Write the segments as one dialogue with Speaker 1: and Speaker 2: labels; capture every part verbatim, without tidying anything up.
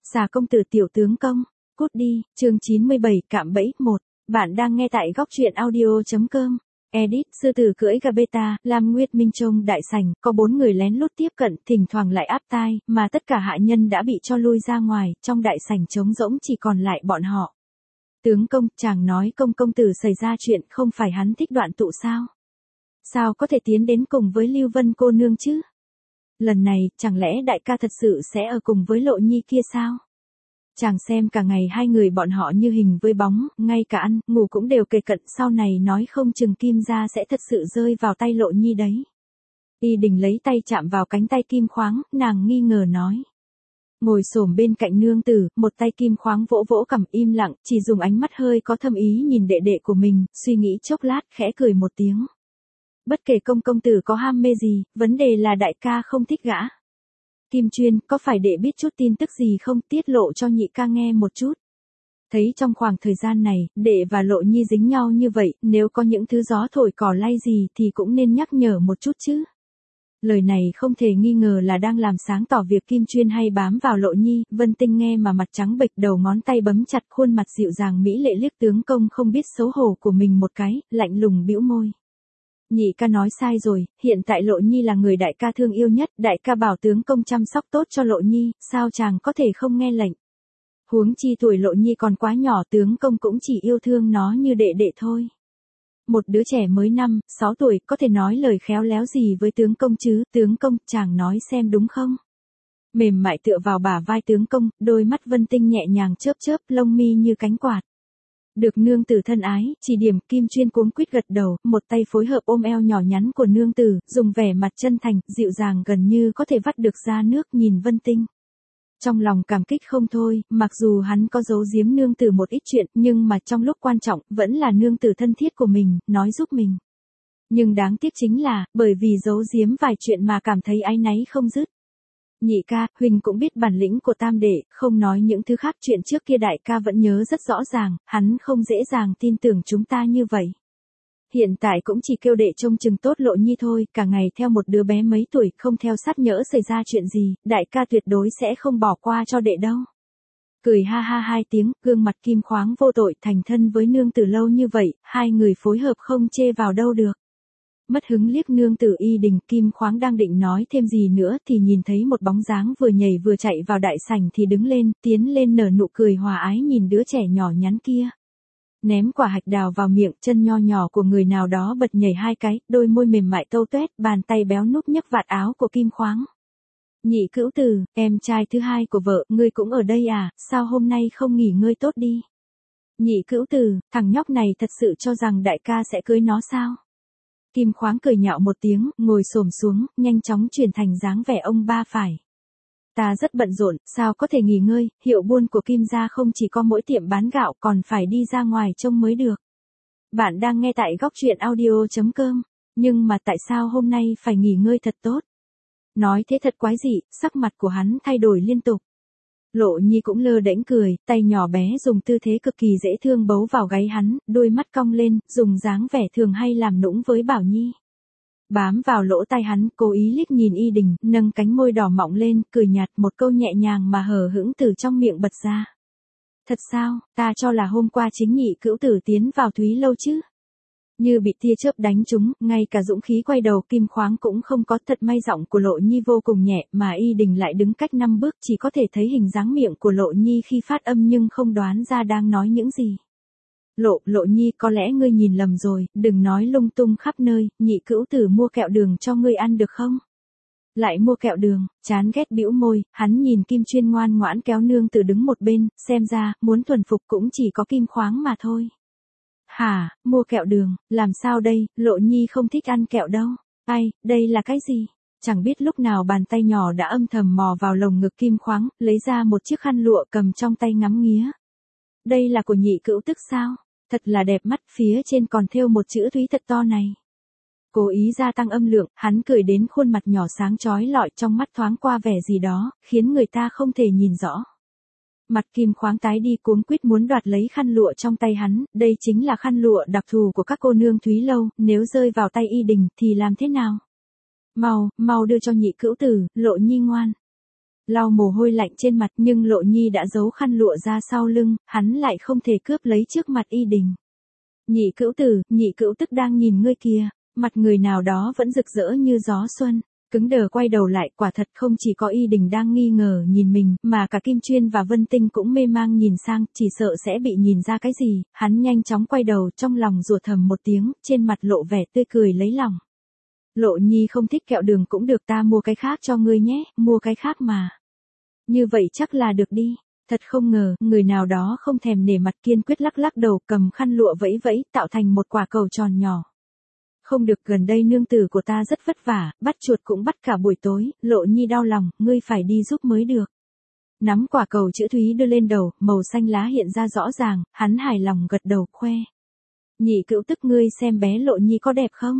Speaker 1: Xà công tử tiểu tướng công, cút đi, chương chín mươi bảy cạm bẫy một. Bạn đang nghe tại góc truyện audio.com. Edit, sư tử cưỡi gà beta, Lam Nguyệt Minh Trông đại sảnh, có bốn người lén lút tiếp cận, thỉnh thoảng lại áp tai, mà tất cả hạ nhân đã bị cho lui ra ngoài, trong đại sảnh trống rỗng chỉ còn lại bọn họ. Tướng công, chàng nói công công tử xảy ra chuyện, không phải hắn thích đoạn tụ sao? Sao có thể tiến đến cùng với Lưu Vân cô nương chứ? Lần này, chẳng lẽ đại ca thật sự sẽ ở cùng với Lộ Nhi kia sao? Chàng xem cả ngày hai người bọn họ như hình với bóng, ngay cả ăn, ngủ cũng đều kề cận, sau này nói không chừng Kim gia sẽ thật sự rơi vào tay Lộ Nhi đấy. Y Đình lấy tay chạm vào cánh tay Kim Khoáng, nàng nghi ngờ nói. Ngồi xổm bên cạnh nương tử, một tay Kim Khoáng vỗ vỗ cằm im lặng, chỉ dùng ánh mắt hơi có thâm ý nhìn đệ đệ của mình, suy nghĩ chốc lát, khẽ cười một tiếng. Bất kể công công tử có ham mê gì, vấn đề là đại ca không thích gã. Kim Chuyên, có phải đệ biết chút tin tức gì không, tiết lộ cho nhị ca nghe một chút. Thấy trong khoảng thời gian này, đệ và Lộ Nhi dính nhau như vậy, nếu có những thứ gió thổi cỏ lay gì thì cũng nên nhắc nhở một chút chứ. Lời này không thể nghi ngờ là đang làm sáng tỏ việc Kim Chuyên hay bám vào Lộ Nhi, Vân Tinh nghe mà mặt trắng bệch, đầu ngón tay bấm chặt khuôn mặt dịu dàng mỹ lệ liếc tướng công không biết xấu hổ của mình một cái, lạnh lùng bĩu môi. Nhị ca nói sai rồi, hiện tại Lộ Nhi là người đại ca thương yêu nhất, đại ca bảo tướng công chăm sóc tốt cho Lộ Nhi, sao chàng có thể không nghe lệnh. Huống chi tuổi Lộ Nhi còn quá nhỏ, tướng công cũng chỉ yêu thương nó như đệ đệ thôi. Một đứa trẻ mới năm, sáu tuổi, có thể nói lời khéo léo gì với tướng công chứ, tướng công, chàng nói xem đúng không? Mềm mại tựa vào bả vai tướng công, đôi mắt Vân Tinh nhẹ nhàng chớp chớp, lông mi như cánh quạt. Được nương tử thân ái, chỉ điểm, Kim Chuyên cuống quýt gật đầu, một tay phối hợp ôm eo nhỏ nhắn của nương tử, dùng vẻ mặt chân thành, dịu dàng gần như có thể vắt được ra nước nhìn Vân Tinh. Trong lòng cảm kích không thôi, mặc dù hắn có giấu giếm nương tử một ít chuyện, nhưng mà trong lúc quan trọng, vẫn là nương tử thân thiết của mình, nói giúp mình. Nhưng đáng tiếc chính là, bởi vì giấu giếm vài chuyện mà cảm thấy áy náy không dứt. Nhị ca, Huỳnh cũng biết bản lĩnh của tam đệ, không nói những thứ khác, chuyện trước kia đại ca vẫn nhớ rất rõ ràng, hắn không dễ dàng tin tưởng chúng ta như vậy. Hiện tại cũng chỉ kêu đệ trông chừng tốt Lộ Nhi thôi, cả ngày theo một đứa bé mấy tuổi, không theo sát nhỡ xảy ra chuyện gì, đại ca tuyệt đối sẽ không bỏ qua cho đệ đâu. Cười ha ha hai tiếng, gương mặt Kim Khoáng vô tội, thành thân với nương tử lâu như vậy, hai người phối hợp không chê vào đâu được. Mất hứng liếc nương tử Y Đình, Kim Khoáng đang định nói thêm gì nữa thì nhìn thấy một bóng dáng vừa nhảy vừa chạy vào đại sảnh thì đứng lên, tiến lên nở nụ cười hòa ái nhìn đứa trẻ nhỏ nhắn kia. Ném quả hạch đào vào miệng, chân nho nhỏ của người nào đó bật nhảy hai cái, đôi môi mềm mại tâu tuét, bàn tay béo núp nhấc vạt áo của Kim Khoáng. Nhị cữu tử, em trai thứ hai của vợ, ngươi cũng ở đây à, sao hôm nay không nghỉ ngơi tốt đi? Nhị cữu tử, thằng nhóc này thật sự cho rằng đại ca sẽ cưới nó sao? Kim Khoáng cười nhạo một tiếng, ngồi xổm xuống, nhanh chóng chuyển thành dáng vẻ ông ba phải. Ta rất bận rộn, sao có thể nghỉ ngơi, hiệu buôn của Kim gia không chỉ có mỗi tiệm bán gạo, còn phải đi ra ngoài trông mới được. Bạn đang nghe tại góc truyện audio.com, nhưng mà tại sao hôm nay phải nghỉ ngơi thật tốt? Nói thế thật quái dị, sắc mặt của hắn thay đổi liên tục. Lộ Nhi cũng lơ đễnh cười, tay nhỏ bé dùng tư thế cực kỳ dễ thương bấu vào gáy hắn, đôi mắt cong lên, dùng dáng vẻ thường hay làm nũng với Bảo Nhi. Bám vào lỗ tai hắn, cố ý liếc nhìn Y Đình, nâng cánh môi đỏ mọng lên, cười nhạt, một câu nhẹ nhàng mà hờ hững từ trong miệng bật ra. Thật sao, ta cho là hôm qua chính nhị cữu tử tiến vào Thúy Lâu chứ. Như bị tia chớp đánh trúng, ngay cả dũng khí quay đầu Kim Khoáng cũng không có, thật may giọng của Lộ Nhi vô cùng nhẹ, mà Y Đình lại đứng cách năm bước, chỉ có thể thấy hình dáng miệng của Lộ Nhi khi phát âm nhưng không đoán ra đang nói những gì. Lộ, Lộ Nhi, có lẽ ngươi nhìn lầm rồi, đừng nói lung tung khắp nơi, nhị cữu tử mua kẹo đường cho ngươi ăn được không? Lại mua kẹo đường, chán ghét bĩu môi, hắn nhìn Kim Chuyên ngoan ngoãn kéo nương tử đứng một bên, xem ra, muốn thuần phục cũng chỉ có Kim Khoáng mà thôi. Hả, mua kẹo đường, làm sao đây, Lộ Nhi không thích ăn kẹo đâu. Ai, đây là cái gì? Chẳng biết lúc nào bàn tay nhỏ đã âm thầm mò vào lồng ngực Kim Khoáng, lấy ra một chiếc khăn lụa cầm trong tay ngắm nghía. Đây là của nhị cữu tức sao? Thật là đẹp mắt, phía trên còn thêu một chữ Thúy thật to này. Cố ý gia tăng âm lượng, hắn cười đến khuôn mặt nhỏ sáng chói lọi, trong mắt thoáng qua vẻ gì đó, khiến người ta không thể nhìn rõ. Mặt Kim Khoáng tái đi, cuống quýt muốn đoạt lấy khăn lụa trong tay hắn, đây chính là khăn lụa đặc thù của các cô nương Thúy Lâu, nếu rơi vào tay Y Đình thì làm thế nào? Mau, mau đưa cho nhị cữu tử, Lộ Nhi ngoan. lau mồ hôi lạnh trên mặt nhưng Lộ Nhi đã giấu khăn lụa ra sau lưng, hắn lại không thể cướp lấy trước mặt Y Đình. Nhị cữu tử, nhị cữu tức đang nhìn ngươi kìa, mặt người nào đó vẫn rực rỡ như gió xuân. Cứng đờ quay đầu lại, quả thật không chỉ có Y Đình đang nghi ngờ nhìn mình, mà cả Kim Chuyên và Vân Tinh cũng mê mang nhìn sang, chỉ sợ sẽ bị nhìn ra cái gì, hắn nhanh chóng quay đầu trong lòng rủa thầm một tiếng, trên mặt lộ vẻ tươi cười lấy lòng. Lộ Nhi không thích kẹo đường cũng được, ta mua cái khác cho ngươi nhé, mua cái khác mà. Như vậy chắc là được đi. Thật không ngờ, người nào đó không thèm nể mặt kiên quyết lắc lắc đầu, cầm khăn lụa vẫy vẫy, tạo thành một quả cầu tròn nhỏ. Không được, gần đây nương tử của ta rất vất vả, bắt chuột cũng bắt cả buổi tối, Lộ Nhi đau lòng, ngươi phải đi giúp mới được. Nắm quả cầu chữ thúy đưa lên đầu, màu xanh lá hiện ra rõ ràng, hắn hài lòng gật đầu khoe. Nhị cữu tức, ngươi xem bé Lộ Nhi có đẹp không?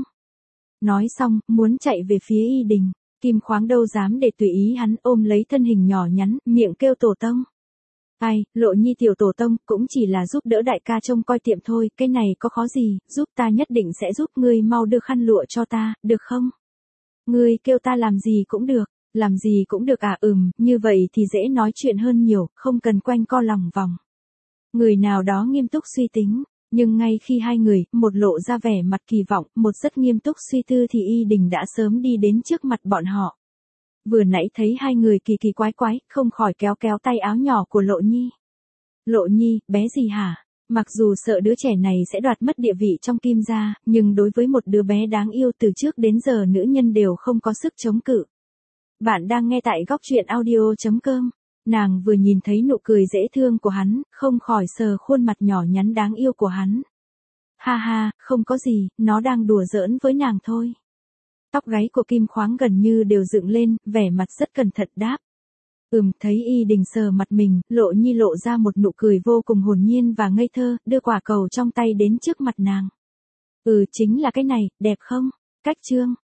Speaker 1: Nói xong, muốn chạy về phía Y Đình, Kim Khoáng đâu dám để tùy ý hắn, ôm lấy thân hình nhỏ nhắn, miệng kêu tổ tông. Ai, Lộ Nhi tiểu tổ tông, cũng chỉ là giúp đỡ đại ca trông coi tiệm thôi, cái này có khó gì, giúp ta nhất định sẽ giúp, ngươi mau đưa khăn lụa cho ta, được không? Ngươi kêu ta làm gì cũng được, làm gì cũng được à, ừm, như vậy thì dễ nói chuyện hơn nhiều, không cần quanh co lòng vòng. Người nào đó nghiêm túc suy tính, nhưng ngay khi hai người, một lộ ra vẻ mặt kỳ vọng, một rất nghiêm túc suy tư thì Y Đình đã sớm đi đến trước mặt bọn họ. Vừa nãy thấy hai người kỳ kỳ quái quái, không khỏi kéo kéo tay áo nhỏ của Lộ Nhi. Lộ Nhi, bé gì hả? Mặc dù sợ đứa trẻ này sẽ đoạt mất địa vị trong Kim gia, nhưng đối với một đứa bé đáng yêu từ trước đến giờ nữ nhân đều không có sức chống cự. Bạn đang nghe tại góc truyện audio chấm com. Nàng vừa nhìn thấy nụ cười dễ thương của hắn, không khỏi sờ khuôn mặt nhỏ nhắn đáng yêu của hắn. Ha ha, không có gì, nó đang đùa giỡn với nàng thôi. Tóc gáy của Kim Khoáng gần như đều dựng lên, vẻ mặt rất cẩn thận đáp. Ừm, thấy Y Đình sờ mặt mình, Lộ Nhi lộ ra một nụ cười vô cùng hồn nhiên và ngây thơ, đưa quả cầu trong tay đến trước mặt nàng. Ừ, chính là cái này, đẹp không? Cách trương.